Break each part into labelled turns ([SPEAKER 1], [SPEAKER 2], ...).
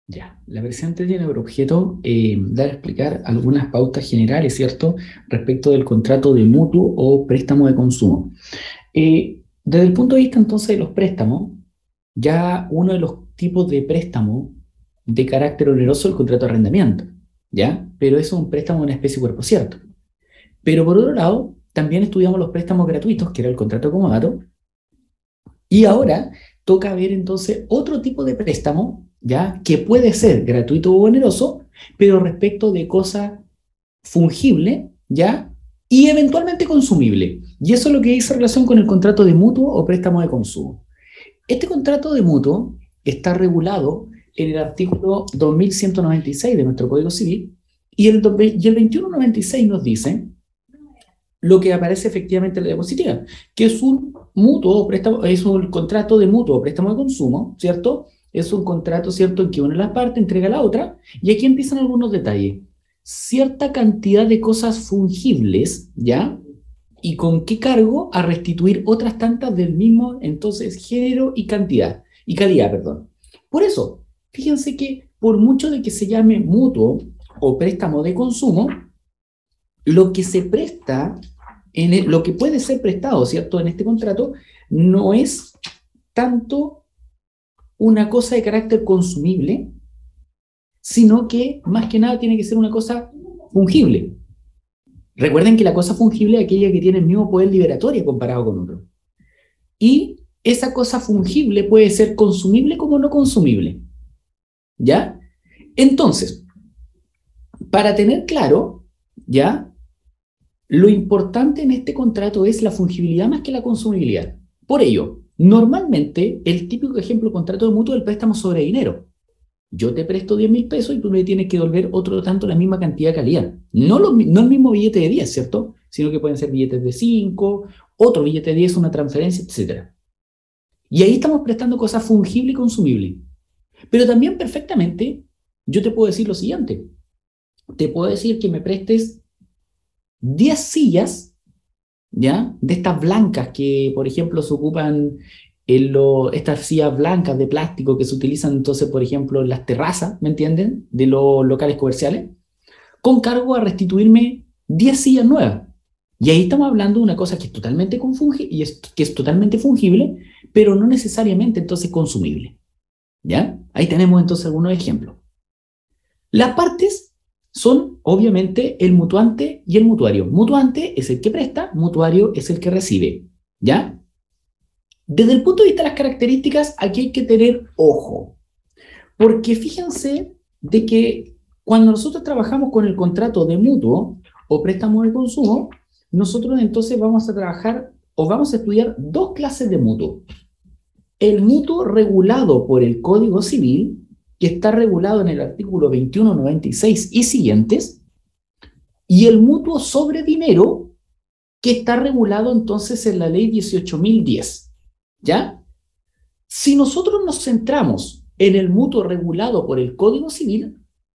[SPEAKER 1] Ya, la presente tiene por objeto dar a explicar algunas pautas generales, ¿cierto?, respecto del contrato de mutuo o préstamo de consumo. Desde el punto de vista entonces de los préstamos, ya uno de los tipos de préstamo de carácter oneroso es el contrato de arrendamiento, ¿ya? Pero eso es un préstamo de una especie de cuerpo cierto. Pero por otro lado, también estudiamos los préstamos gratuitos, que era el contrato de comodato, y ahora toca ver entonces otro tipo de préstamo, ¿ya? Que puede ser gratuito o oneroso, pero respecto de cosas fungibles, ¿ya? Y eventualmente consumible. Y eso es lo que dice relación con el contrato de mutuo o préstamo de consumo. Este contrato de mutuo está regulado en el artículo 2196 de nuestro Código Civil y el 2196 nos dice lo que aparece efectivamente en la diapositiva, que es un mutuo o préstamo, es un contrato de mutuo o préstamo de consumo, ¿cierto? Es un contrato, ¿cierto?, en que una de las partes entrega a la otra, y aquí empiezan algunos detalles. Cierta cantidad de cosas fungibles, ¿ya? ¿Y con qué cargo? A restituir otras tantas del mismo, entonces, género y cantidad, y calidad, perdón. Por eso, fíjense que por mucho de que se llame mutuo o préstamo de consumo, lo que se presta, lo que puede ser prestado, ¿cierto?, en este contrato, no es tanto una cosa de carácter consumible, sino que más que nada tiene que ser una cosa fungible. Recuerden que la cosa fungible es aquella que tiene el mismo poder liberatorio comparado con otro. Y esa cosa fungible puede ser consumible como no consumible. ¿Ya? Entonces, para tener claro, ¿ya?, lo importante en este contrato es la fungibilidad más que la consumibilidad. Por ello, normalmente el típico ejemplo de contrato de mutuo es el préstamo sobre dinero. Yo te presto 10.000 pesos y tú me tienes que devolver otro tanto la misma cantidad de calidad. No el mismo billete de 10, ¿cierto? Sino que pueden ser billetes de 5, otro billete de 10, una transferencia, etcétera. Y ahí estamos prestando cosas fungibles y consumibles. Pero también perfectamente yo te puedo decir lo siguiente. Te puedo decir que me prestes 10 sillas, ¿ya? De estas blancas que, por ejemplo, se ocupan estas sillas blancas de plástico que se utilizan entonces, por ejemplo, en las terrazas, ¿me entienden?, de los locales comerciales, con cargo a restituirme 10 sillas nuevas. Y ahí estamos hablando de una cosa que es totalmente que es totalmente fungible, pero no necesariamente entonces consumible. ¿Ya? Ahí tenemos entonces algunos ejemplos. Las partes son obviamente el mutuante y el mutuario. Mutuante es el que presta, mutuario es el que recibe. ¿Ya? Desde el punto de vista de las características, aquí hay que tener ojo, porque fíjense de que cuando nosotros trabajamos con el contrato de mutuo o préstamo de consumo, nosotros entonces vamos a trabajar o vamos a estudiar dos clases de mutuo. El mutuo regulado por el Código Civil, que está regulado en el artículo 2196 y siguientes, y el mutuo sobre dinero, que está regulado entonces en la ley 18.010. ¿Ya? Si nosotros nos centramos en el mutuo regulado por el Código Civil,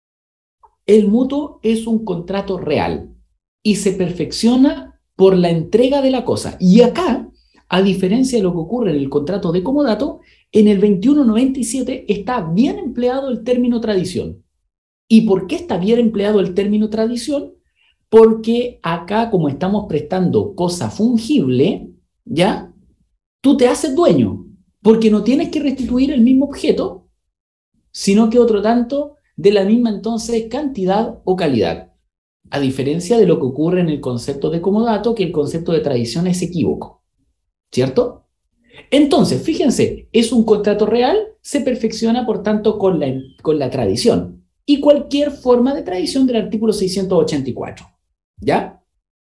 [SPEAKER 1] el mutuo es un contrato real y se perfecciona por la entrega de la cosa. Y acá, a diferencia de lo que ocurre en el contrato de comodato, en el 2197 está bien empleado el término tradición. ¿Y por qué está bien empleado el término tradición? Porque acá, como estamos prestando cosa fungible, ¿ya? Tú te haces dueño, porque no tienes que restituir el mismo objeto, sino que otro tanto de la misma entonces cantidad o calidad. A diferencia de lo que ocurre en el concepto de comodato, que el concepto de tradición es equívoco, ¿cierto? Entonces, fíjense, es un contrato real, se perfecciona por tanto con la tradición y cualquier forma de tradición del artículo 684, ¿ya?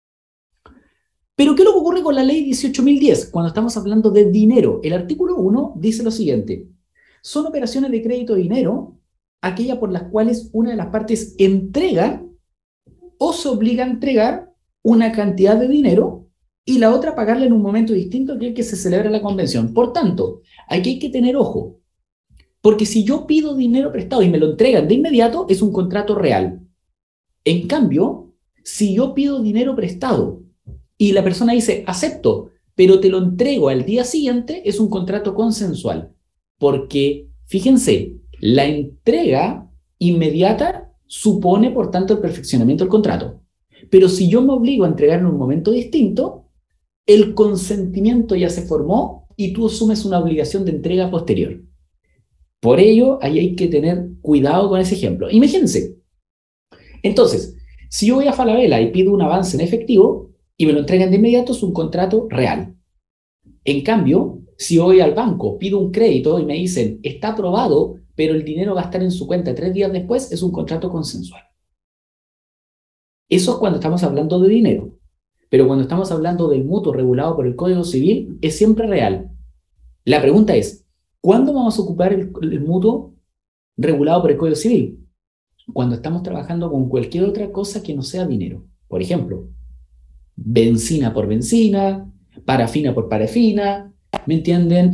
[SPEAKER 1] Pero ¿qué es lo que ocurre con la ley 18.010 cuando estamos hablando de dinero? El artículo 1 dice lo siguiente: son operaciones de crédito de dinero aquellas por las cuales una de las partes entrega o se obliga a entregar una cantidad de dinero y la otra pagarla en un momento distinto que el que se celebra la convención. Por tanto, aquí hay que tener ojo, porque si yo pido dinero prestado y me lo entregan de inmediato, es un contrato real. En cambio, si yo pido dinero prestado y la persona dice, acepto, pero te lo entrego al día siguiente, es un contrato consensual. Porque, fíjense, La entrega inmediata supone, por tanto, el perfeccionamiento del contrato. Pero si yo me obligo a entregar en un momento distinto, el consentimiento ya se formó y tú asumes una obligación de entrega posterior. Por ello, ahí hay que tener cuidado con ese ejemplo. Imagínense, entonces, si yo voy a Falabella y pido un avance en efectivo y me lo entregan de inmediato, es un contrato real. En cambio, si yo voy al banco, pido un crédito y me dicen, está aprobado, pero el dinero va a estar en su cuenta 3 días después, es un contrato consensual. Eso es cuando estamos hablando de dinero. Pero cuando estamos hablando del mutuo regulado por el Código Civil, es siempre real. La pregunta es, ¿cuándo vamos a ocupar el mutuo regulado por el Código Civil? Cuando estamos trabajando con cualquier otra cosa que no sea dinero. Por ejemplo, benzina por benzina, parafina por parafina, ¿me entienden?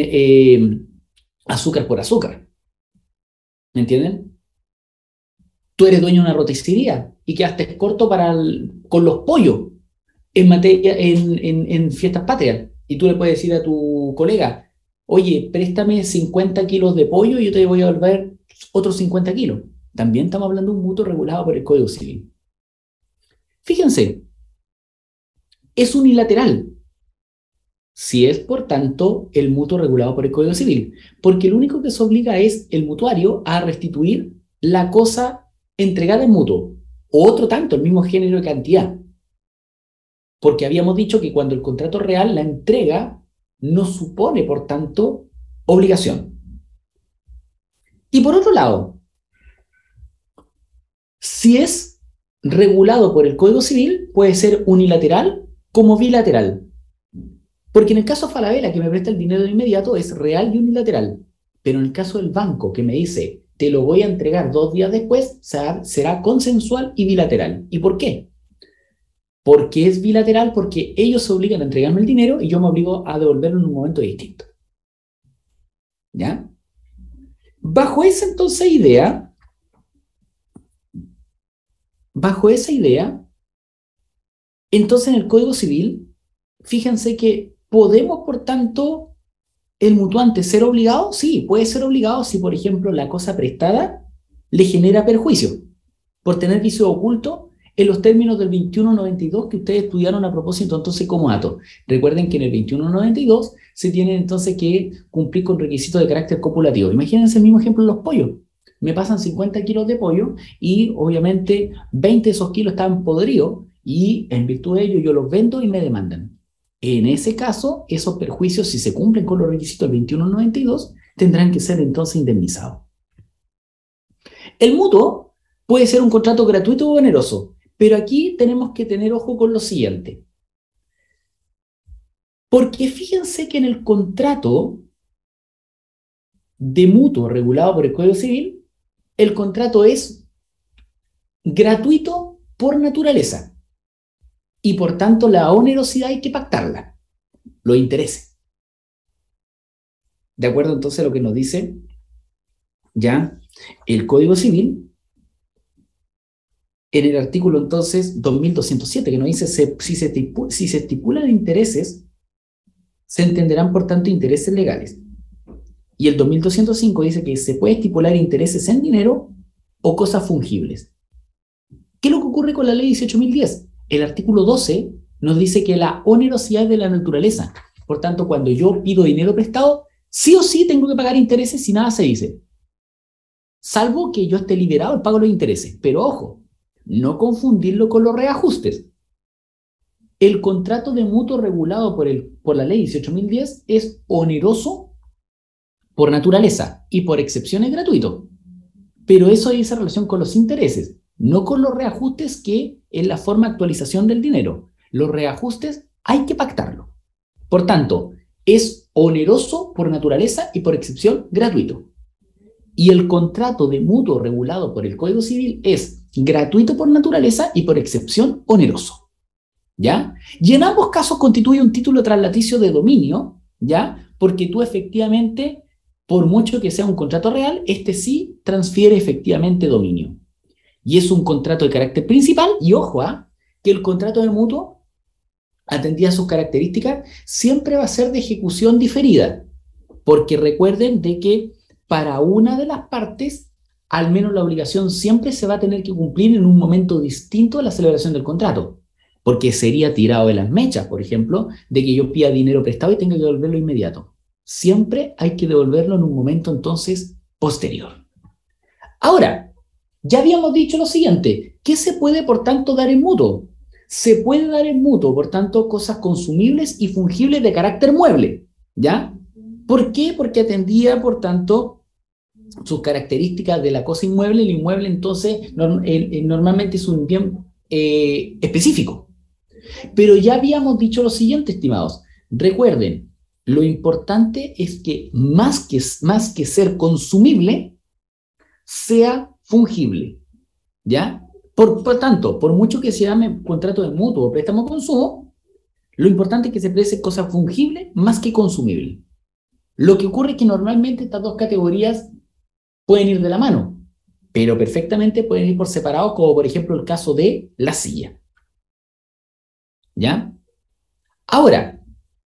[SPEAKER 1] Azúcar por azúcar, ¿me entienden? Tú eres dueño de una roticería y quedaste corto con los pollos en materia, en fiestas patrias. Y tú le puedes decir a tu colega, oye, préstame 50 kilos de pollo y yo te voy a devolver otros 50 kilos. También estamos hablando de un mutuo regulado por el Código Civil. Fíjense, es unilateral. Si es, por tanto, el mutuo regulado por el Código Civil, porque lo único que se obliga es el mutuario a restituir la cosa entregada en mutuo, o otro tanto, el mismo género de cantidad. Porque habíamos dicho que cuando el contrato real, la entrega no supone, por tanto, obligación. Y por otro lado, si es regulado por el Código Civil, puede ser unilateral como bilateral. Porque en el caso de Falabella, que me presta el dinero de inmediato, es real y unilateral. Pero en el caso del banco, que me dice, te lo voy a entregar 2 días después, será consensual y bilateral. ¿Y por qué? Porque es bilateral, porque ellos se obligan a entregarme el dinero y yo me obligo a devolverlo en un momento distinto. ¿Ya? Bajo esa idea, entonces en el Código Civil, fíjense que podemos, por tanto, el mutuante ser obligado. Sí, puede ser obligado si, por ejemplo, la cosa prestada le genera perjuicio por tener vicio oculto en los términos del 2192 que ustedes estudiaron a propósito entonces como dato. Recuerden que en el 2192 se tiene entonces que cumplir con requisitos de carácter copulativo. Imagínense el mismo ejemplo en los pollos. Me pasan 50 kilos de pollo y obviamente 20 de esos kilos están podridos y en virtud de ello yo los vendo y me demandan. En ese caso, esos perjuicios, si se cumplen con los requisitos del 2192, tendrán que ser entonces indemnizados. El mutuo puede ser un contrato gratuito o oneroso, pero aquí tenemos que tener ojo con lo siguiente. Porque fíjense que en el contrato de mutuo regulado por el Código Civil, el contrato es gratuito por naturaleza y por tanto la onerosidad hay que pactarla, los intereses. ¿De acuerdo entonces a lo que nos dice ya el Código Civil? En el artículo entonces 2207, que nos dice si se estipulan intereses, se entenderán por tanto intereses legales. Y el 2205 dice que se puede estipular intereses en dinero o cosas fungibles. ¿Qué es lo que ocurre con la ley 18.010? El artículo 12 nos dice que la onerosidad es de la naturaleza. Por tanto, cuando yo pido dinero prestado, sí o sí tengo que pagar intereses si nada se dice. Salvo que yo esté liberado del pago de los intereses. Pero ojo, no confundirlo con los reajustes. El contrato de mutuo regulado por la ley 18.010 es oneroso por naturaleza y por excepción es gratuito. Pero eso dice relación con los intereses, no con los reajustes que es la forma de actualización del dinero. Los reajustes hay que pactarlo. Por tanto, es oneroso por naturaleza y por excepción gratuito. Y el contrato de mutuo regulado por el Código Civil es gratuito por naturaleza y por excepción oneroso. ¿Ya? Y en ambos casos constituye un título translaticio de dominio, ¿ya? Porque tú efectivamente, por mucho que sea un contrato real, este sí transfiere efectivamente dominio. Y es un contrato de carácter principal, y ojo, que el contrato de mutuo, atendida a sus características, siempre va a ser de ejecución diferida, porque recuerden de que para una de las partes, al menos la obligación siempre se va a tener que cumplir en un momento distinto de la celebración del contrato, porque sería tirado de las mechas, por ejemplo, de que yo pida dinero prestado y tenga que devolverlo inmediato. Siempre hay que devolverlo en un momento entonces posterior. Ahora, ya habíamos dicho lo siguiente, ¿qué se puede por tanto dar en mutuo? Se puede dar en mutuo, por tanto, cosas consumibles y fungibles de carácter mueble, ¿ya? ¿Por qué? Porque atendía, por tanto, sus características de la cosa inmueble. El inmueble, entonces, normalmente es un bien específico. Pero ya habíamos dicho lo siguiente, estimados. Recuerden, lo importante es que más que ser consumible, sea fungible, ¿ya? Por tanto, por mucho que se llame contrato de mutuo o préstamo consumo, lo importante es que se precie cosa fungible más que consumible. Lo que ocurre es que normalmente estas dos categorías pueden ir de la mano, pero perfectamente pueden ir por separado, como por ejemplo el caso de la silla, ¿ya? Ahora,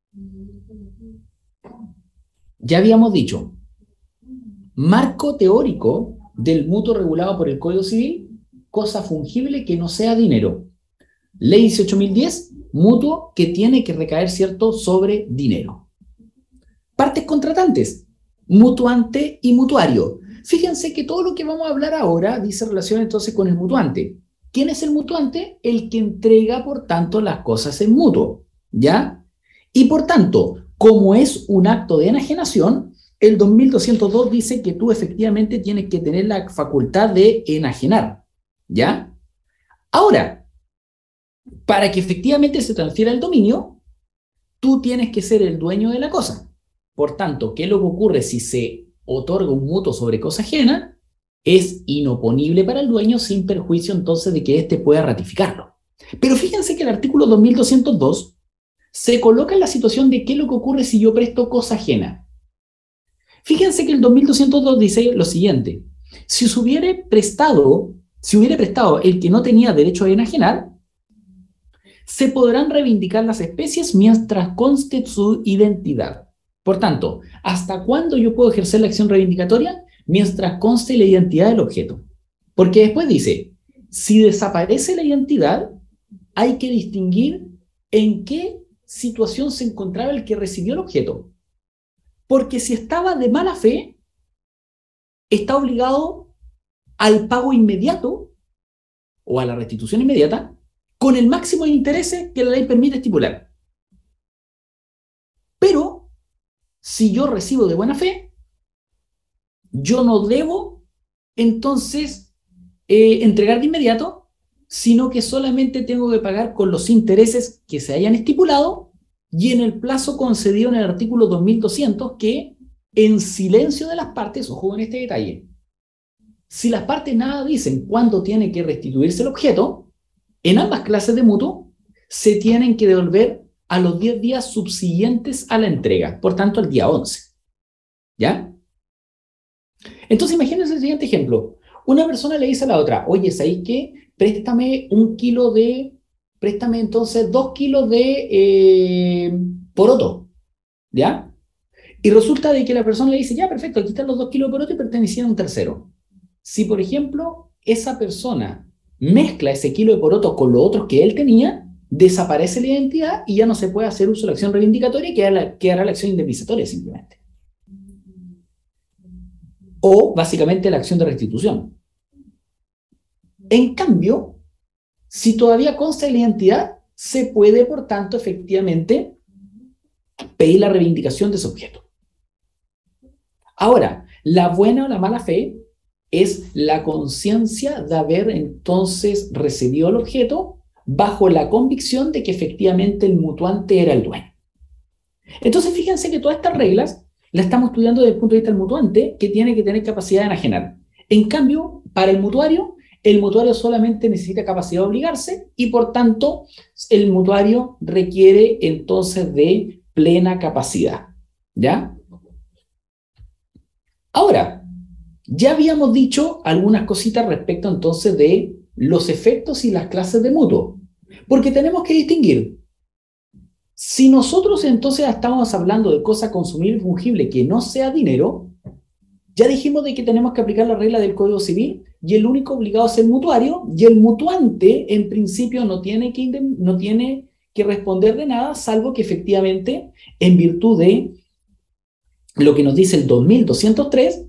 [SPEAKER 1] ya habíamos dicho, marco teórico del mutuo regulado por el Código Civil, cosa fungible que no sea dinero. Ley 18.010, mutuo que tiene que recaer, ¿cierto?, sobre dinero. Partes contratantes, mutuante y mutuario. Fíjense que todo lo que vamos a hablar ahora dice relación entonces con el mutuante. ¿Quién es el mutuante? El que entrega, por tanto, las cosas en mutuo, ¿ya? Y por tanto, como es un acto de enajenación, el 2202 dice que tú efectivamente tienes que tener la facultad de enajenar, ¿ya? Ahora, para que efectivamente se transfiera el dominio, tú tienes que ser el dueño de la cosa. Por tanto, ¿qué es lo que ocurre si se otorga un mutuo sobre cosa ajena? Es inoponible para el dueño sin perjuicio entonces de que éste pueda ratificarlo. Pero fíjense que el artículo 2202 se coloca en la situación de qué es lo que ocurre si yo presto cosa ajena. Fíjense que el 2202 dice lo siguiente: si hubiera prestado el que no tenía derecho a enajenar, se podrán reivindicar las especies mientras conste su identidad. Por tanto, ¿hasta cuándo yo puedo ejercer la acción reivindicatoria? Mientras conste la identidad del objeto. Porque después dice, si desaparece la identidad, hay que distinguir en qué situación se encontraba el que recibió el objeto. Porque si estaba de mala fe, está obligado al pago inmediato o a la restitución inmediata con el máximo de intereses que la ley permite estipular. Pero, si yo recibo de buena fe, yo no debo, entonces, entregar de inmediato, sino que solamente tengo que pagar con los intereses que se hayan estipulado y en el plazo concedido en el artículo 2200, que en silencio de las partes, ojo con este detalle, si las partes nada dicen cuándo tiene que restituirse el objeto, en ambas clases de mutuo se tienen que devolver a los 10 días subsiguientes a la entrega, por tanto al día 11. ¿Ya? Entonces imagínense el siguiente ejemplo. Una persona le dice a la otra, oye, ¿sabes qué? Préstame entonces 2 kilos de poroto, ¿ya? Y resulta de que la persona le dice, ya, perfecto, aquí están los 2 kilos de poroto y pertenecían a un tercero. Si, por ejemplo, esa persona mezcla ese kilo de poroto con los otros que él tenía, desaparece la identidad y ya no se puede hacer uso de la acción reivindicatoria y quedará la acción indemnizatoria simplemente. O, básicamente, la acción de restitución. En cambio, si todavía consta la identidad, se puede, por tanto, efectivamente, pedir la reivindicación de ese objeto. Ahora, la buena o la mala fe es la conciencia de haber entonces recibido el objeto bajo la convicción de que efectivamente el mutuante era el dueño. Entonces, fíjense que todas estas reglas las estamos estudiando desde el punto de vista del mutuante, que tiene que tener capacidad de enajenar. En cambio, para el mutuario solamente necesita capacidad de obligarse y, por tanto, el mutuario requiere entonces de plena capacidad. ¿Ya? Ahora, ya habíamos dicho algunas cositas respecto entonces de los efectos y las clases de mutuo, porque tenemos que distinguir. Si nosotros entonces estamos hablando de cosa consumible y fungible que no sea dinero, Ya dijimos de que tenemos que aplicar la regla del Código Civil y el único obligado es el mutuario y el mutuante en principio no tiene que responder de nada, salvo que efectivamente en virtud de lo que nos dice el 2203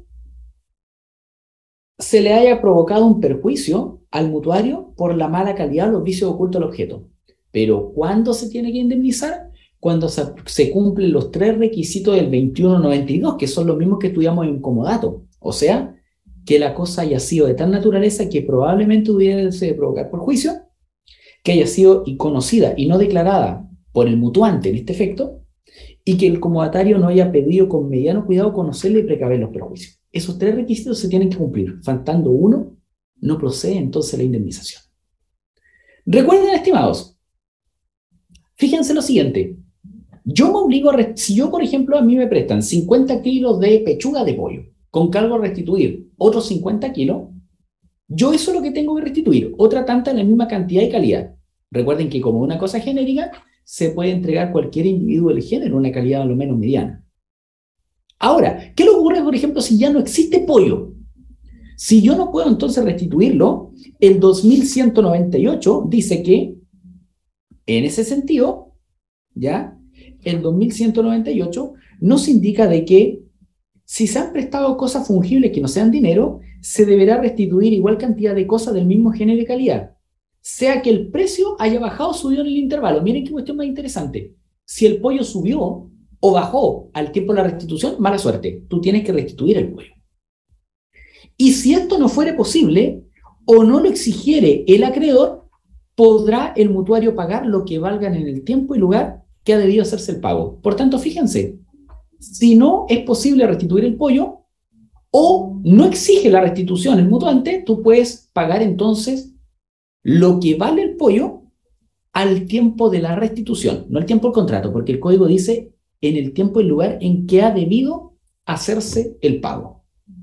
[SPEAKER 1] se le haya provocado un perjuicio al mutuario por la mala calidad o los vicios ocultos del objeto. Pero ¿cuándo se tiene que indemnizar? Cuando se cumplen los tres requisitos del 2192, que son los mismos que estudiamos en comodato. O sea, que la cosa haya sido de tal naturaleza que probablemente hubiese provocar perjuicio, que haya sido conocida y no declarada por el mutuante en este efecto, y que el comodatario no haya pedido con mediano cuidado conocerle y precaver los perjuicios. Esos tres requisitos se tienen que cumplir. Faltando uno, no procede entonces la indemnización. Recuerden, estimados, fíjense lo siguiente. Yo me obligo si yo, por ejemplo, a mí me prestan 50 kilos de pechuga de pollo, con cargo a restituir otros 50 kilos, yo eso es lo que tengo que restituir, otra tanta en la misma cantidad y calidad. Recuerden que como una cosa genérica, se puede entregar cualquier individuo del género, una calidad a lo menos mediana. Ahora, ¿qué le ocurre, por ejemplo, si ya no existe pollo? Si yo no puedo entonces restituirlo, el 2198 dice que, en ese sentido, ¿ya? El 2198 nos indica de que si se han prestado cosas fungibles que no sean dinero, se deberá restituir igual cantidad de cosas del mismo género y calidad, sea que el precio haya bajado o subido en el intervalo. Miren qué cuestión más interesante. Si el pollo subió o bajó al tiempo de la restitución, mala suerte. Tú tienes que restituir el pollo. Y si esto no fuere posible o no lo exigiere el acreedor, podrá el mutuario pagar lo que valgan en el tiempo y lugar que ha debido hacerse el pago. Por tanto, fíjense, si no es posible restituir el pollo o no exige la restitución el mutuante, tú puedes pagar entonces lo que vale el pollo al tiempo de la restitución, no al tiempo del contrato, porque el código dice en el tiempo y lugar en que ha debido hacerse el pago.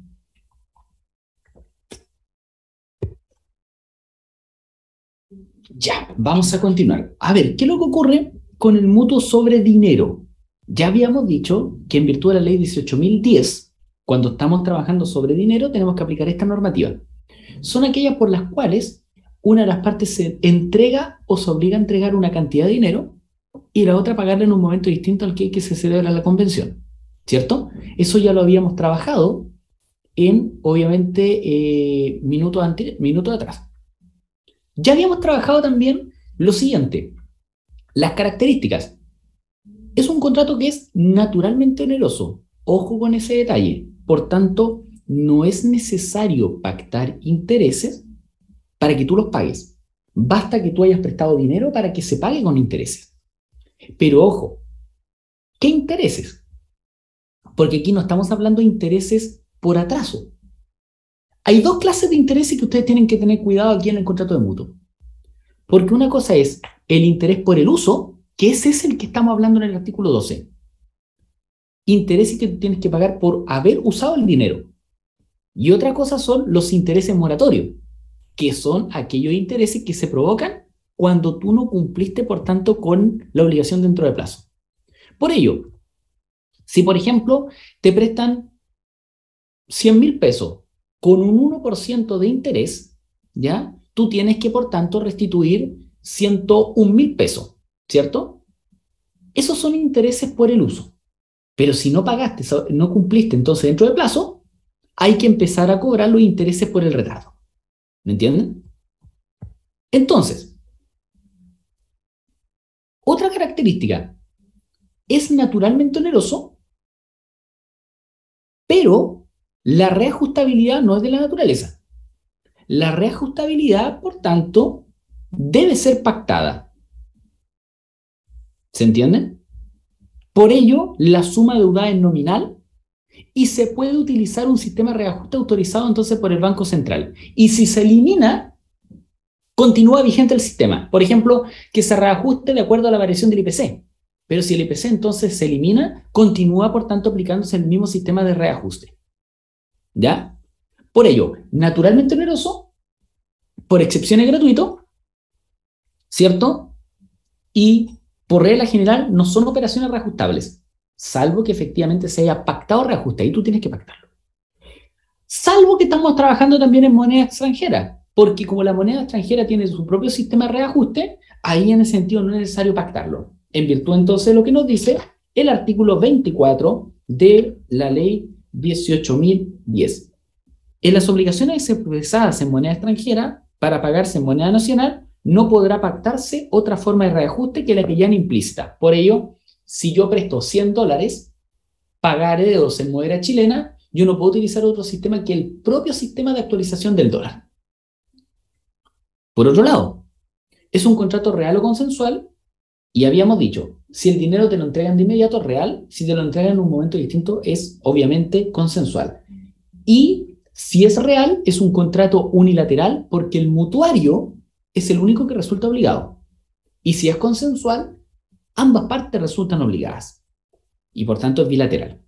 [SPEAKER 1] Ya, vamos a continuar. A ver, ¿qué es lo que ocurre con el mutuo sobre dinero? Ya habíamos dicho que en virtud de la ley 18.010, cuando estamos trabajando sobre dinero, tenemos que aplicar esta normativa. Son aquellas por las cuales una de las partes se entrega o se obliga a entregar una cantidad de dinero y la otra pagarla en un momento distinto al que se celebra la convención, ¿cierto? Eso ya lo habíamos trabajado en, obviamente, minutos atrás. Ya habíamos trabajado también lo siguiente, las características. Es un contrato que es naturalmente oneroso. Ojo con ese detalle. Por tanto, no es necesario pactar intereses para que tú los pagues. Basta que tú hayas prestado dinero para que se pague con intereses. Pero ojo, ¿qué intereses? Porque aquí no estamos hablando de intereses por atraso. Hay dos clases de intereses que ustedes tienen que tener cuidado aquí en el contrato de mutuo. Porque una cosa es el interés por el uso, que ese es el que estamos hablando en el artículo 12. Intereses que tú tienes que pagar por haber usado el dinero. Y otra cosa son los intereses moratorios, que son aquellos intereses que se provocan cuando tú no cumpliste, por tanto, con la obligación dentro de plazo. Por ello, si por ejemplo te prestan 100.000 pesos con un 1% de interés, ¿ya? Tú tienes que, por tanto, restituir 101.000 pesos, ¿cierto? Esos son intereses por el uso. Pero si no pagaste, no cumpliste entonces dentro de plazo, hay que empezar a cobrar los intereses por el retardo. ¿Me entienden? Entonces, otra característica, es naturalmente oneroso, pero la reajustabilidad no es de la naturaleza. La reajustabilidad, por tanto, debe ser pactada. ¿Se entiende? Por ello, la suma deudada es nominal y se puede utilizar un sistema de reajuste autorizado entonces por el Banco Central. Y si se elimina, continúa vigente el sistema. Por ejemplo, que se reajuste de acuerdo a la variación del IPC. Pero si el IPC entonces se elimina, continúa por tanto aplicándose el mismo sistema de reajuste. ¿Ya? Por ello, naturalmente oneroso, por excepción es gratuito, ¿cierto? Y por regla general no son operaciones reajustables, salvo que efectivamente se haya pactado reajuste, ahí tú tienes que pactarlo. Salvo que estamos trabajando también en moneda extranjera, porque como la moneda extranjera tiene su propio sistema de reajuste, ahí en ese sentido no es necesario pactarlo. En virtud entonces de lo que nos dice el artículo 24 de la ley 18.010. En las obligaciones expresadas en moneda extranjera para pagarse en moneda nacional, no podrá pactarse otra forma de reajuste que la que ya en implícita. Por ello, si yo presto $100, pagaré en moneda chilena, yo no puedo utilizar otro sistema que el propio sistema de actualización del dólar. Por otro lado, es un contrato real o consensual y habíamos dicho, si el dinero te lo entregan de inmediato, real; si te lo entregan en un momento distinto, es obviamente consensual. Y si es real, es un contrato unilateral porque el mutuario es el único que resulta obligado. Y si es consensual, ambas partes resultan obligadas. Y por tanto es bilateral.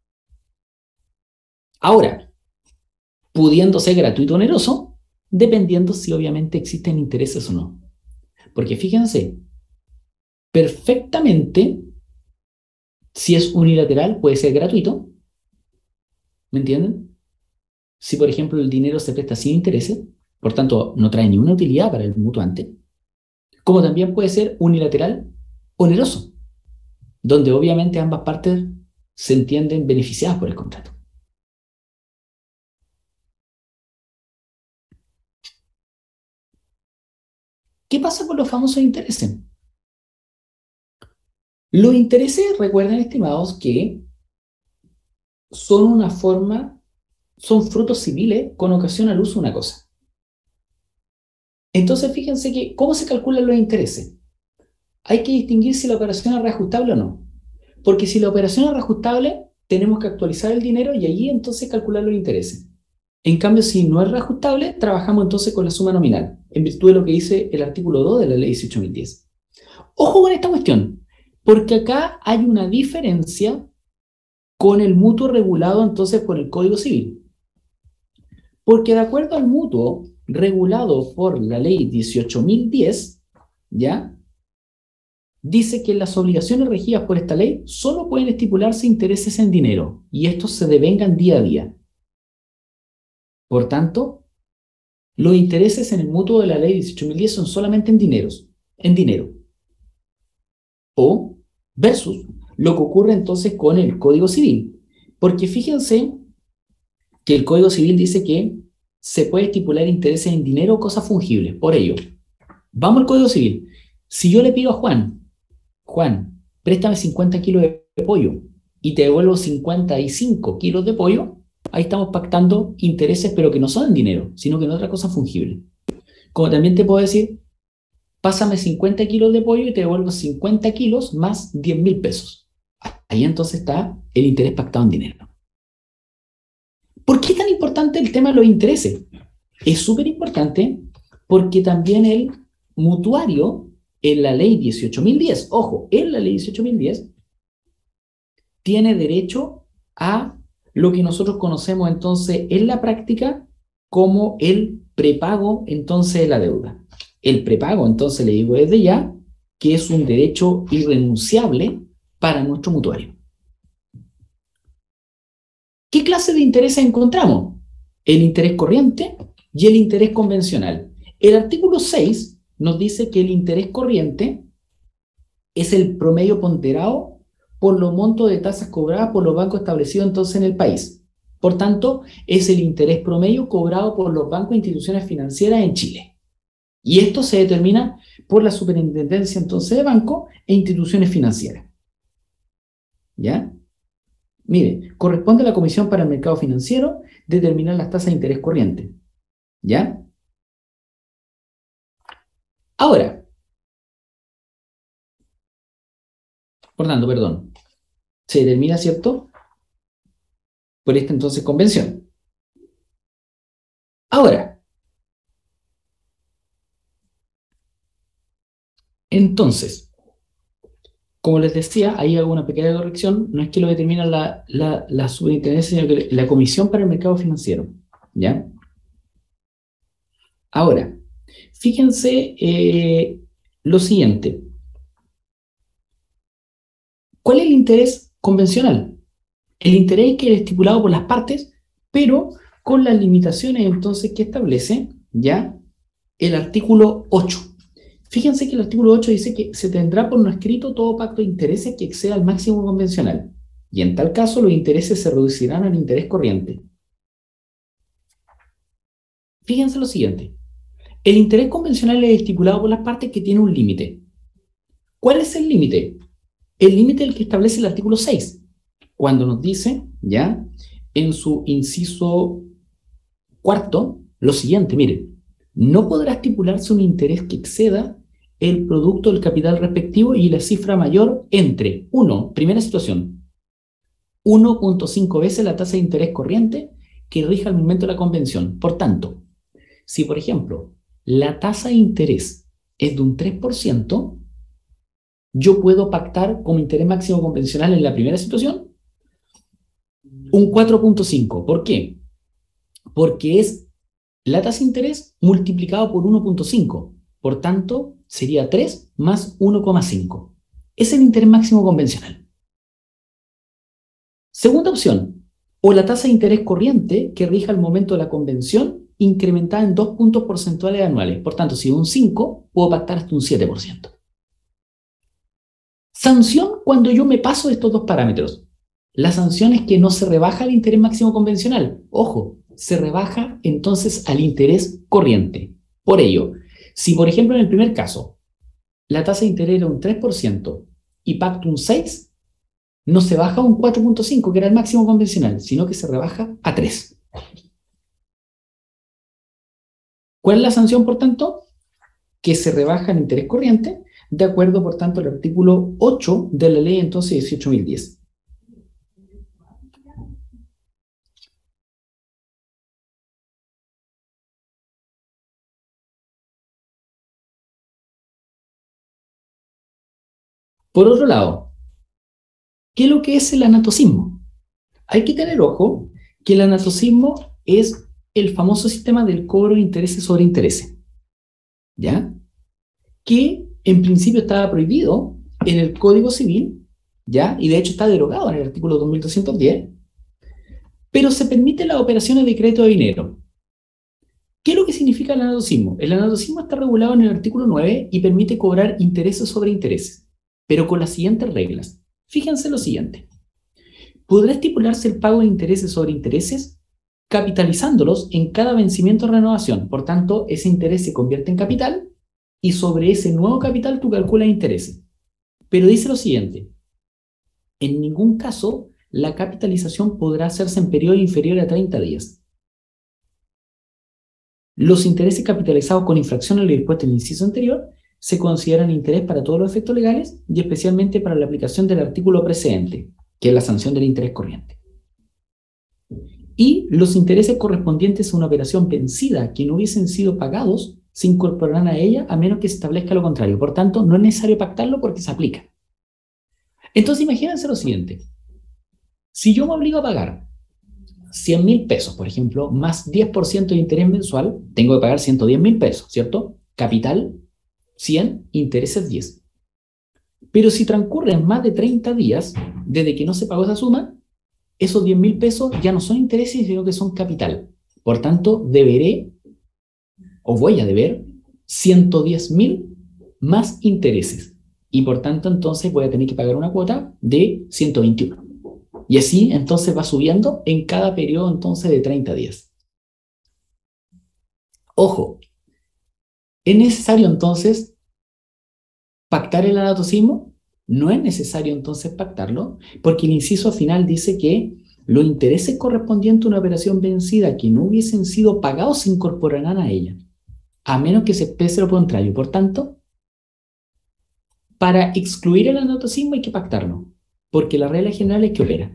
[SPEAKER 1] Ahora, pudiendo ser gratuito o oneroso, dependiendo si obviamente existen intereses o no. Porque fíjense, perfectamente, si es unilateral, puede ser gratuito, ¿me entienden? Si, por ejemplo, el dinero se presta sin intereses, por tanto, no trae ninguna utilidad para el mutuante, como también puede ser unilateral oneroso, donde obviamente ambas partes se entienden beneficiadas por el contrato. ¿Qué pasa con los famosos intereses? Los intereses, recuerden, estimados, que son una forma, son frutos civiles con ocasión al uso de una cosa. Entonces, fíjense que, ¿cómo se calculan los intereses? Hay que distinguir si la operación es reajustable o no. Porque si la operación es reajustable, tenemos que actualizar el dinero y allí entonces calcular los intereses. En cambio, si no es reajustable, trabajamos entonces con la suma nominal, en virtud de lo que dice el artículo 2 de la ley 18.010. Ojo con esta cuestión, porque acá hay una diferencia con el mutuo regulado entonces por el Código Civil. Porque de acuerdo al mutuo regulado por la ley 18.010, ¿ya? Dice que las obligaciones regidas por esta ley solo pueden estipularse intereses en dinero y estos se devengan día a día. Por tanto, los intereses en el mutuo de la ley 18.010 son solamente en dinero. O versus lo que ocurre entonces con el Código Civil. Porque fíjense que el Código Civil dice que se puede estipular intereses en dinero o cosas fungibles. Por ello, vamos al Código Civil. Si yo le pido a Juan, préstame 50 kilos de pollo y te devuelvo 55 kilos de pollo, ahí estamos pactando intereses, pero que no son en dinero, sino que en otra cosa fungible. Como también te puedo decir, pásame 50 kilos de pollo y te devuelvo 50 kilos más 10.000 pesos. Ahí entonces está el interés pactado en dinero. ¿Por qué es tan importante el tema de los intereses? Es súper importante porque también el mutuario en la ley 18.010, ojo, en la ley 18.010, tiene derecho a lo que nosotros conocemos entonces en la práctica como el prepago entonces de la deuda. El prepago, entonces le digo desde ya, que es un derecho irrenunciable para nuestro mutuario. ¿Qué clase de intereses encontramos? El interés corriente y el interés convencional. El artículo 6 nos dice que el interés corriente es el promedio ponderado por los montos de tasas cobradas por los bancos establecidos entonces en el país. Por tanto, es el interés promedio cobrado por los bancos e instituciones financieras en Chile. Y esto se determina por la superintendencia entonces de bancos e instituciones financieras. ¿Ya? Mire, corresponde a la Comisión para el Mercado Financiero determinar las tasas de interés corriente. ¿Ya? Ahora, por tanto, perdón, se determina, ¿cierto?, por esta entonces convención. Ahora, entonces, como les decía, ahí hago una pequeña corrección, no es que lo determina la superintendencia, sino que la Comisión para el Mercado Financiero. ¿Ya? Ahora, fíjense lo siguiente. ¿Cuál es el interés convencional? El interés que es estipulado por las partes, pero con las limitaciones entonces que establece ya el artículo 8. Fíjense que el artículo 8 dice que se tendrá por no escrito todo pacto de intereses que exceda el máximo convencional, y en tal caso los intereses se reducirán al interés corriente. Fíjense lo siguiente, el interés convencional es estipulado por las partes que tiene un límite. ¿Cuál es el límite? El límite es el que establece el artículo 6, cuando nos dice, ya, en su inciso cuarto, lo siguiente, miren, no podrá estipularse un interés que exceda el producto del capital respectivo y la cifra mayor entre 1, primera situación, 1.5 veces la tasa de interés corriente que rija al momento de la convención. Por tanto, si por ejemplo la tasa de interés es de un 3%, yo puedo pactar como interés máximo convencional en la primera situación un 4.5. ¿Por qué? Porque es la tasa de interés multiplicado por 1.5. Por tanto, sería 3 más 1,5. Es el interés máximo convencional. Segunda opción, o la tasa de interés corriente que rija al momento de la convención incrementada en 2 puntos porcentuales anuales. Por tanto, si es un 5, puedo pactar hasta un 7%. Sanción cuando yo me paso de estos dos parámetros. La sanción es que no se rebaja el interés máximo convencional. Ojo, se rebaja entonces al interés corriente. Por ello, si por ejemplo en el primer caso la tasa de interés era un 3% y pacto un 6, no se baja a un 4.5, que era el máximo convencional, sino que se rebaja a 3. ¿Cuál es la sanción, por tanto? Que se rebaja el interés corriente, de acuerdo, por tanto, al artículo 8 de la ley entonces 18.010. Por otro lado, ¿qué es lo que es el anatocismo? Hay que tener ojo que el anatocismo es el famoso sistema del cobro de intereses sobre intereses, ¿ya? Que en principio estaba prohibido en el Código Civil, ¿ya? Y de hecho está derogado en el artículo 2210, pero se permiten las operaciones de crédito de dinero. ¿Qué es lo que significa el anatocismo? El anatocismo está regulado en el artículo 9 y permite cobrar intereses sobre intereses, pero con las siguientes reglas. Fíjense lo siguiente. Podrá estipularse el pago de intereses sobre intereses capitalizándolos en cada vencimiento o renovación. Por tanto, ese interés se convierte en capital y sobre ese nuevo capital tú calculas intereses. Pero dice lo siguiente. En ningún caso la capitalización podrá hacerse en periodo inferior a 30 días. Los intereses capitalizados con infracción a la dispuesta en el inciso anterior se consideran interés para todos los efectos legales y especialmente para la aplicación del artículo precedente, que es la sanción del interés corriente. Y los intereses correspondientes a una operación vencida que no hubiesen sido pagados se incorporarán a ella a menos que se establezca lo contrario. Por tanto, no es necesario pactarlo porque se aplica. Entonces, imagínense lo siguiente. Si yo me obligo a pagar 100.000 pesos, por ejemplo, más 10% de interés mensual, tengo que pagar 110.000 pesos, ¿cierto? Capital 100, intereses 10. Pero si transcurren más de 30 días desde que no se pagó esa suma, esos 10.000 pesos ya no son intereses, sino que son capital. Por tanto, deberé o voy a deber 110.000 más intereses. Y por tanto, entonces voy a tener que pagar una cuota de 121. Y así, entonces, va subiendo en cada periodo, entonces, de 30 días. Ojo, ¿es necesario, entonces, pactar el anatocismo? No es necesario, entonces, pactarlo, porque el inciso final dice que los intereses correspondientes a una operación vencida que no hubiesen sido pagados se incorporarán a ella, a menos que se exprese lo contrario. Por tanto, para excluir el anatocismo hay que pactarlo, porque la regla general es que opera.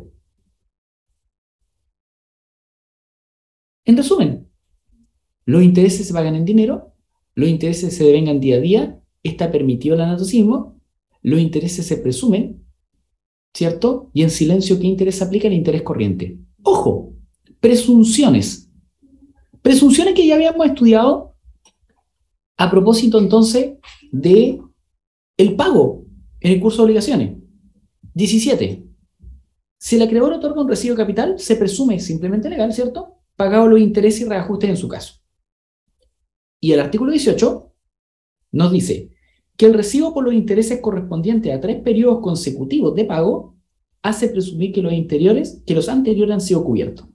[SPEAKER 1] En resumen, los intereses se pagan en dinero, los intereses se devengan día a día, está permitido el anatocismo, los intereses se presumen, ¿cierto? Y en silencio, ¿qué interés aplica? El interés corriente. Ojo, presunciones. Presunciones que ya habíamos estudiado a propósito entonces de el pago en el curso de obligaciones. 17. Si el acreedor otorga un recibo de capital, se presume simplemente legal, ¿cierto? pagado los intereses y reajustes en su caso. Y el artículo 18 nos dice que el recibo por los intereses correspondiente a 3 periodos consecutivos de pago hace presumir que los anteriores han sido cubiertos.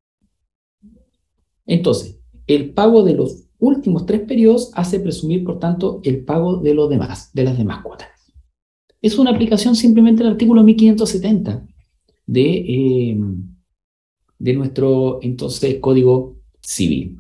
[SPEAKER 1] Entonces, el pago de los últimos 3 periodos hace presumir, por tanto, el pago de los demás, de las demás cuotas. Es una aplicación simplemente del artículo 1570 de nuestro, entonces, Código Civil.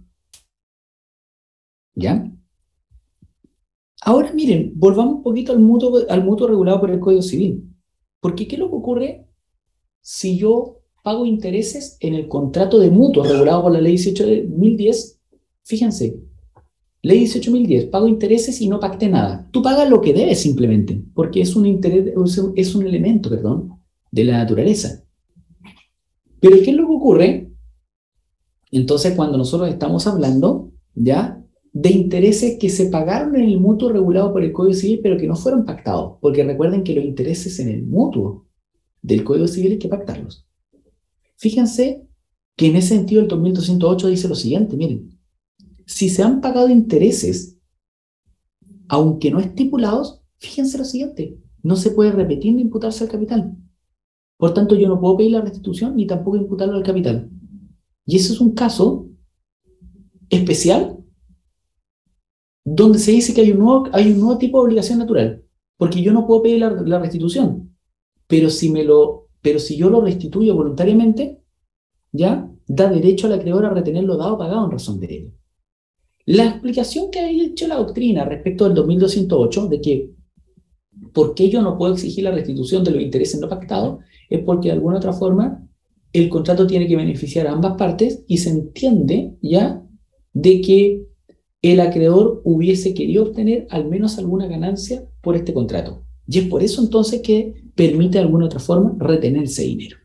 [SPEAKER 1] ¿Ya? Ahora miren, volvamos un poquito al mutuo regulado por el Código Civil. Porque ¿qué es lo que ocurre si yo pago intereses en el contrato de mutuo regulado por la Ley 18.010? Fíjense, Ley 18.010, pago intereses y no pacté nada. Tú pagas lo que debes simplemente, porque es un elemento, de la naturaleza. Pero ¿qué es lo que ocurre? Entonces, cuando nosotros estamos hablando, ¿ya?, de intereses que se pagaron en el mutuo regulado por el Código Civil, pero que no fueron pactados, porque recuerden que los intereses en el mutuo del Código Civil hay que pactarlos. Fíjense que en ese sentido el 2208 dice lo siguiente, miren, si se han pagado intereses, aunque no estipulados, fíjense lo siguiente, no se puede repetir ni imputarse al capital. Por tanto, yo no puedo pedir la restitución ni tampoco imputarlo al capital. Y ese es un caso especial donde se dice que hay un nuevo tipo de obligación natural, porque yo no puedo pedir la restitución, pero si yo lo restituyo voluntariamente, ya da derecho al acreedor a retener lo dado o pagado en razón de ello. La explicación que ha hecho la doctrina respecto del 2208 de que por qué yo no puedo exigir la restitución de los intereses no pactados es porque de alguna otra forma el contrato tiene que beneficiar a ambas partes y se entiende ya de que el acreedor hubiese querido obtener al menos alguna ganancia por este contrato. Y es por eso entonces que permite de alguna otra forma retener ese dinero.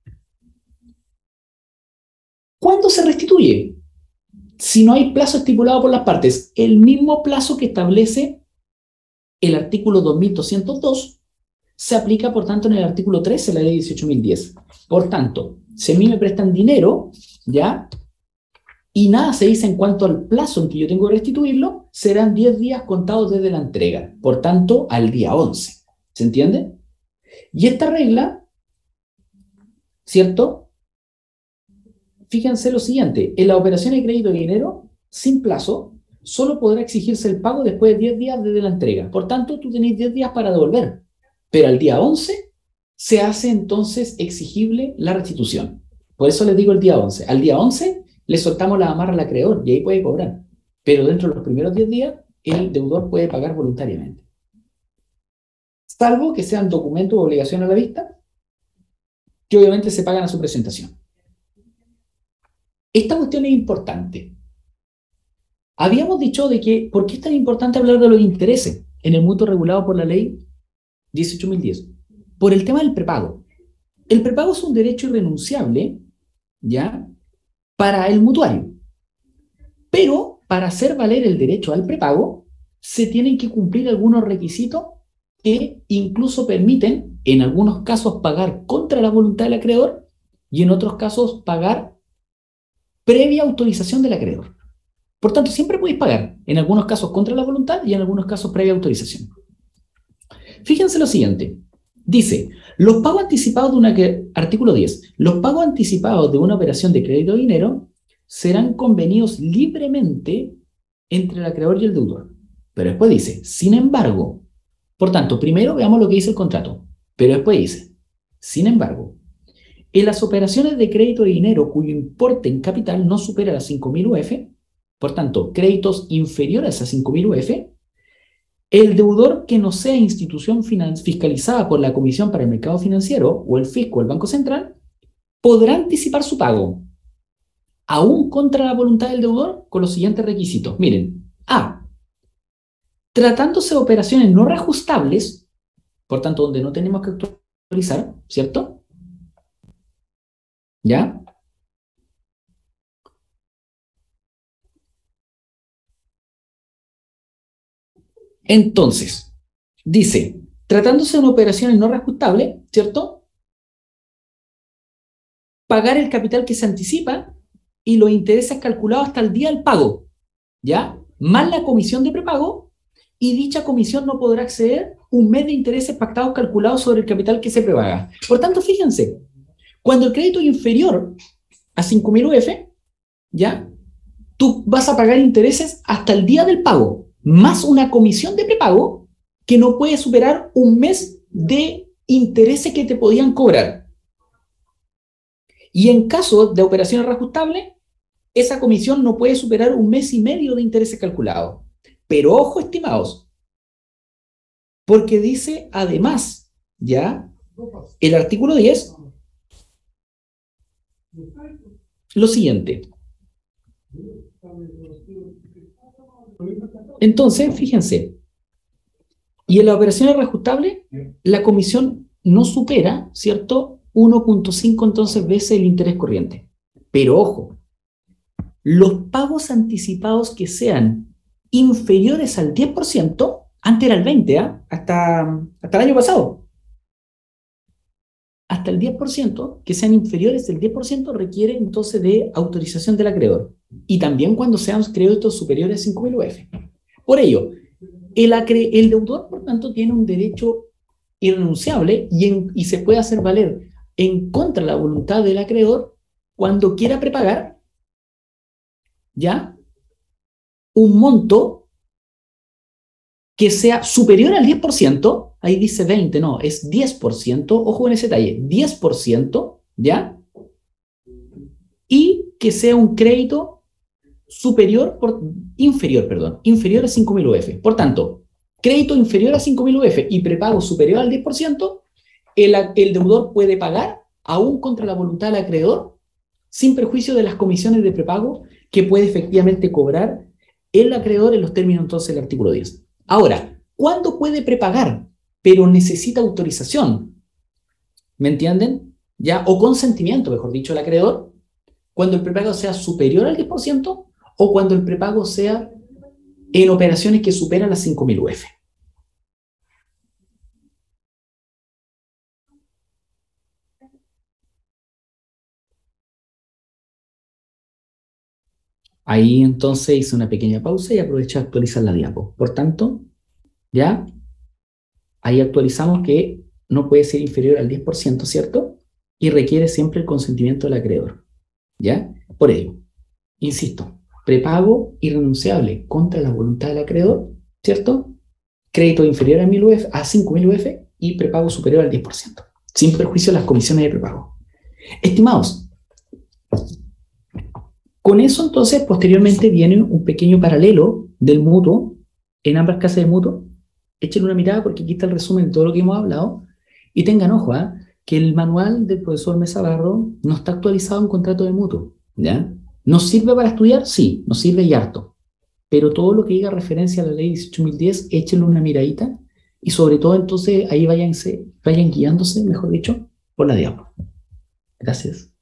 [SPEAKER 1] ¿Cuándo se restituye? Si no hay plazo estipulado por las partes, el mismo plazo que establece el artículo 2202 se aplica, por tanto, en el artículo 13 de la ley 18.010. Por tanto, si a mí me prestan dinero, ¿ya?, y nada se dice en cuanto al plazo en que yo tengo que restituirlo, serán 10 días contados desde la entrega. Por tanto, al día 11. ¿Se entiende? Y esta regla, ¿cierto? Fíjense lo siguiente, en la operación de crédito de dinero, sin plazo, solo podrá exigirse el pago después de 10 días desde la entrega. Por tanto, tú tenés 10 días para devolver. Pero al día 11 se hace entonces exigible la restitución. Por eso les digo el día 11. Al día 11 le soltamos la amarra al acreedor y ahí puede cobrar. Pero dentro de los primeros 10 días, el deudor puede pagar voluntariamente. Salvo que sean documentos o obligaciones a la vista, que obviamente se pagan a su presentación. Esta cuestión es importante. Habíamos dicho de que, ¿por qué es tan importante hablar de los intereses en el mutuo regulado por la ley 18.010? Por el tema del prepago. El prepago es un derecho irrenunciable, ¿ya?, para el mutuario. Pero para hacer valer el derecho al prepago, se tienen que cumplir algunos requisitos que incluso permiten, en algunos casos, pagar contra la voluntad del acreedor y en otros casos pagar previa autorización del acreedor. Por tanto, siempre podéis pagar, en algunos casos contra la voluntad y en algunos casos previa autorización. Fíjense lo siguiente. Dice, los pagos anticipados artículo 10, los pagos anticipados de una operación de crédito de dinero serán convenidos libremente entre el acreedor y el deudor. Pero después dice, sin embargo, por tanto, primero veamos lo que dice el contrato, pero después dice, sin embargo, en las operaciones de crédito de dinero cuyo importe en capital no supera las 5.000 UF, por tanto, créditos inferiores a 5.000 UF, el deudor que no sea institución fiscalizada por la Comisión para el Mercado Financiero o el Fisco o el Banco Central podrá anticipar su pago, aún contra la voluntad del deudor, con los siguientes requisitos. Miren, A, tratándose de operaciones no reajustables, por tanto, donde no tenemos que actualizar, ¿cierto? ¿Ya? Entonces, dice, tratándose de una operación no reajustable, ¿cierto?, pagar el capital que se anticipa y los intereses calculados hasta el día del pago, ¿ya? Más la comisión de prepago, y dicha comisión no podrá exceder un mes de intereses pactados calculados sobre el capital que se prepaga. Por tanto, fíjense, cuando el crédito es inferior a 5.000 UF, ¿ya? Tú vas a pagar intereses hasta el día del pago, más una comisión de prepago que no puede superar un mes de intereses que te podían cobrar. Y en caso de operaciones reajustables, esa comisión no puede superar un mes y medio de intereses calculados. Pero ojo, estimados, porque dice además, ¿ya? El artículo 10, lo siguiente. Entonces, fíjense, y en las operaciones reajustables, la comisión no supera, ¿cierto? 1.5 entonces veces el interés corriente. Pero ojo, los pagos anticipados que sean inferiores al 10%, antes era el 20%, ¿eh? hasta el año pasado, hasta el 10%, que sean inferiores del 10% requiere entonces de autorización del acreedor. Y también cuando sean créditos superiores a 5.000 UF. Por ello, el deudor, por tanto, tiene un derecho irrenunciable y se puede hacer valer en contra de la voluntad del acreedor cuando quiera prepagar, ¿ya? Un monto que sea superior al 10%, ahí dice 20, no, es 10%, ojo en ese detalle, 10%, ¿ya? Y que sea un crédito inferior a 5.000 UF. Por tanto, crédito inferior a 5.000 UF y prepago superior al 10%, el deudor puede pagar aún contra la voluntad del acreedor, sin perjuicio de las comisiones de prepago que puede efectivamente cobrar el acreedor en los términos entonces del artículo 10. Ahora, ¿cuándo puede prepagar? Pero necesita autorización, ¿me entienden? ¿Ya? O consentimiento, mejor dicho, del acreedor, cuando el prepago sea superior al 10% o cuando el prepago sea en operaciones que superan las 5.000 UF. Ahí entonces hice una pequeña pausa y aproveché a actualizar la diapo. Por tanto, ya ahí actualizamos que no puede ser inferior al 10%, ¿cierto? Y requiere siempre el consentimiento del acreedor, ¿ya? Por ello, insisto, prepago irrenunciable contra la voluntad del acreedor, ¿cierto? Crédito inferior a 1.000 UF, a 5.000 UF y prepago superior al 10%, sin perjuicio de las comisiones de prepago. Estimados, con eso entonces posteriormente viene un pequeño paralelo del mutuo en ambas casas de mutuo. Echen una mirada porque aquí está el resumen de todo lo que hemos hablado y tengan ojo, ¿eh? Que el manual del profesor Mesa Barro no está actualizado en contrato de mutuo, ¿ya? ¿Nos sirve para estudiar? Sí, nos sirve y harto, pero todo lo que diga referencia a la ley 18.010, échenle una miradita y sobre todo entonces ahí vayan guiándose, mejor dicho, por la diapo. Gracias.